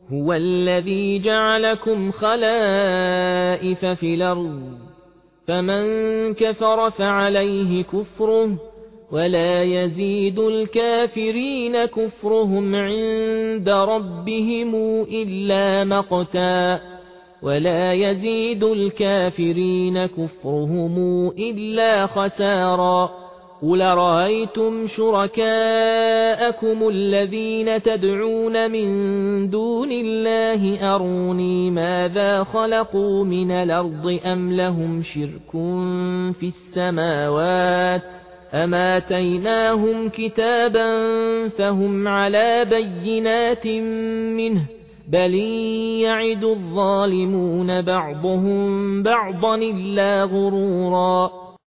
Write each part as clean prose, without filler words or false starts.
هو الذي جعلكم خلائف في الأرض فمن كفر فعليه كفره ولا يزيد الكافرين كفرهم عند ربهم إلا مقتا ولا يزيد الكافرين كفرهم إلا خسارا قل رأيتم شركاءكم الذين تدعون من دون الله أروني ماذا خلقوا من الأرض أم لهم شرك في السماوات أم آتيناهم كتابا فهم على بينات منه بل يعد الظالمون بعضهم بعضا إلا غرورا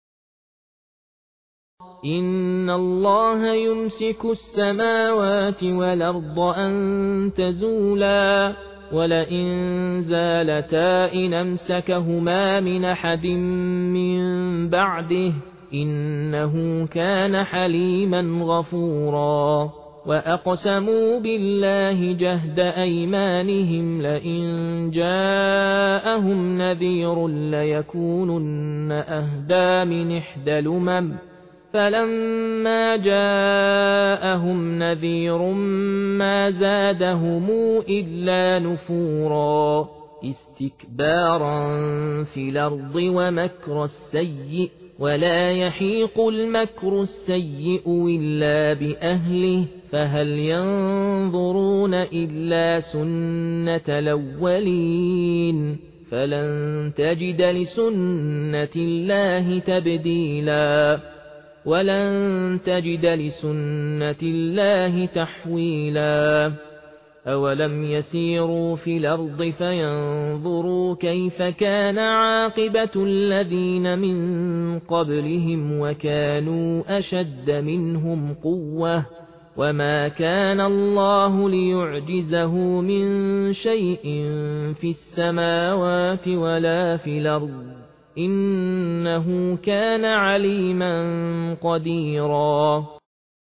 إن الله يمسك السماوات والأرض أن تزولا ولئن زالتا إن أمسكهما من أحد من بعده إنه كان حليما غفورا وأقسموا بالله جهد أيمانهم لئن جاءهم نذير ليكونن أهدى من إحدى الأمم فلما جاءهم نذير ما زادهم إلا نفورا استكبارا في الأرض ومكر السيء ولا يحيق المكر السيء إلا بأهله فهل ينظرون إلا سنة الأولين فلن تجد لسنة الله تبديلا ولن تجد لسنة الله تحويلا أولم يسيروا في الأرض فينظروا كيف كان عاقبة الذين من قبلهم وكانوا أشد منهم قوة وما كان الله ليعجزه من شيء في السماوات ولا في الأرض إنه كان عليما قديرا